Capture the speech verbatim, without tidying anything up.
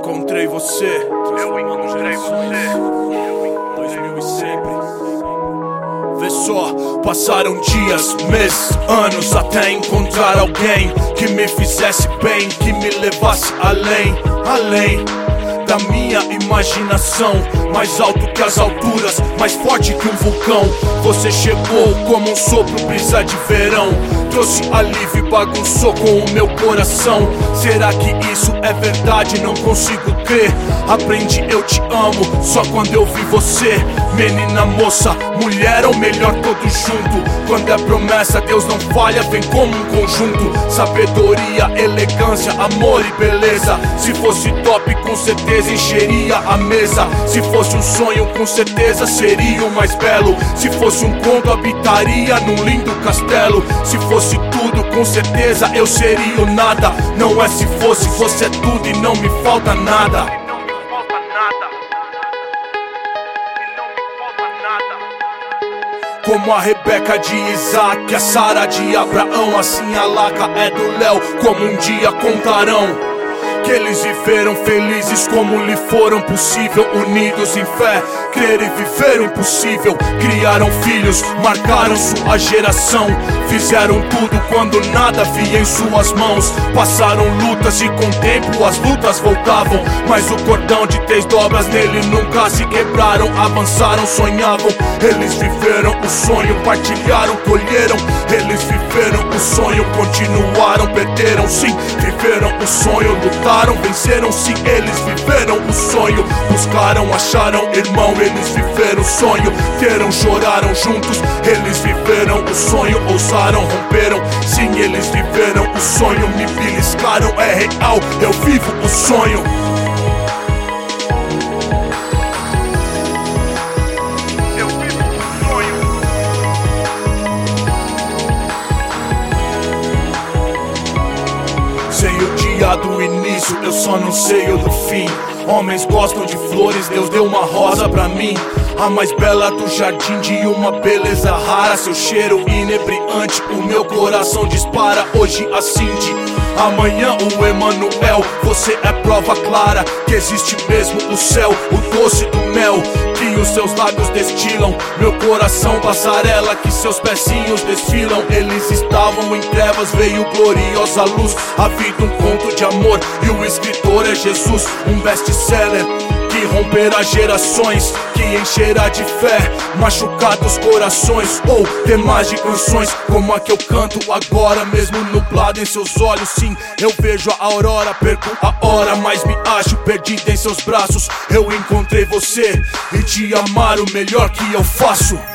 encontrei você. Eu encontrei você. dois mil e sempre. Vê só, passaram dias, meses, anos até encontrar alguém que me fizesse bem, que me levasse além, além da minha imaginação. Mais alto que as alturas, mais forte que um vulcão. Você chegou como um sopro, brisa de verão. Trouxe alívio e bagunçou com o meu coração. Será que isso é verdade? Não consigo crer. Aprendi eu te amo só quando eu vi você. Menina, moça, mulher ou melhor todos junto. Quando é promessa, Deus não falha, vem como um conjunto. Sabedoria, elegância, amor e beleza. Se fosse top, com certeza encheria a mesa. Se fosse um sonho, com certeza seria o mais belo. Se fosse um conto, habitaria num lindo castelo. Se fosse tudo, com certeza eu seria o nada. Não é se fosse, você é tudo e não me falta nada. Como a Rebeca de Isaac, a Sara de Abraão, assim a Laca é do Léo, como um dia contarão. Que eles viveram felizes como lhe foram possível, unidos em fé, crer e viver o impossível. Criaram filhos, marcaram sua geração. Fizeram tudo quando nada via em suas mãos. Passaram lutas e com o tempo as lutas voltavam. Mas o cordão de três dobras nele nunca se quebraram. Avançaram, sonhavam, eles viveram o sonho. Partilharam, colheram, eles viveram o sonho. Continuaram, perderam, sim, viveram o sonho. Lutaram, venceram, sim, eles viveram o sonho. Buscaram, acharam, irmão, eles viveram o sonho. Teram, choraram juntos, eles viveram o sonho. Ousaram, romperam, sim, eles viveram o sonho. Me beliscaram, é real, eu vivo o sonho. Eu vivo o sonho. Sei o dia do início, eu só não sei o do fim. Homens gostam de flores, Deus deu uma rosa pra mim. A mais bela do jardim, de uma beleza rara. Seu cheiro inebriante, o meu coração dispara. Hoje acende, amanhã o Emanuel. Você é prova clara que existe mesmo o céu, o doce do mel que os seus lábios destilam. Meu coração passarela que seus pezinhos desfilam. Eles estavam em trevas, veio gloriosa luz. A vida um conto de amor e o escritor é Jesus. Um best-seller que romperá gerações, que encherá de fé machucados corações. Ou temas de canções como a que eu canto agora. Mesmo nublado em seus olhos, sim, eu vejo a aurora. Perco a hora, mas me acho perdido em seus braços. Eu encontrei você e te amar o melhor que eu faço.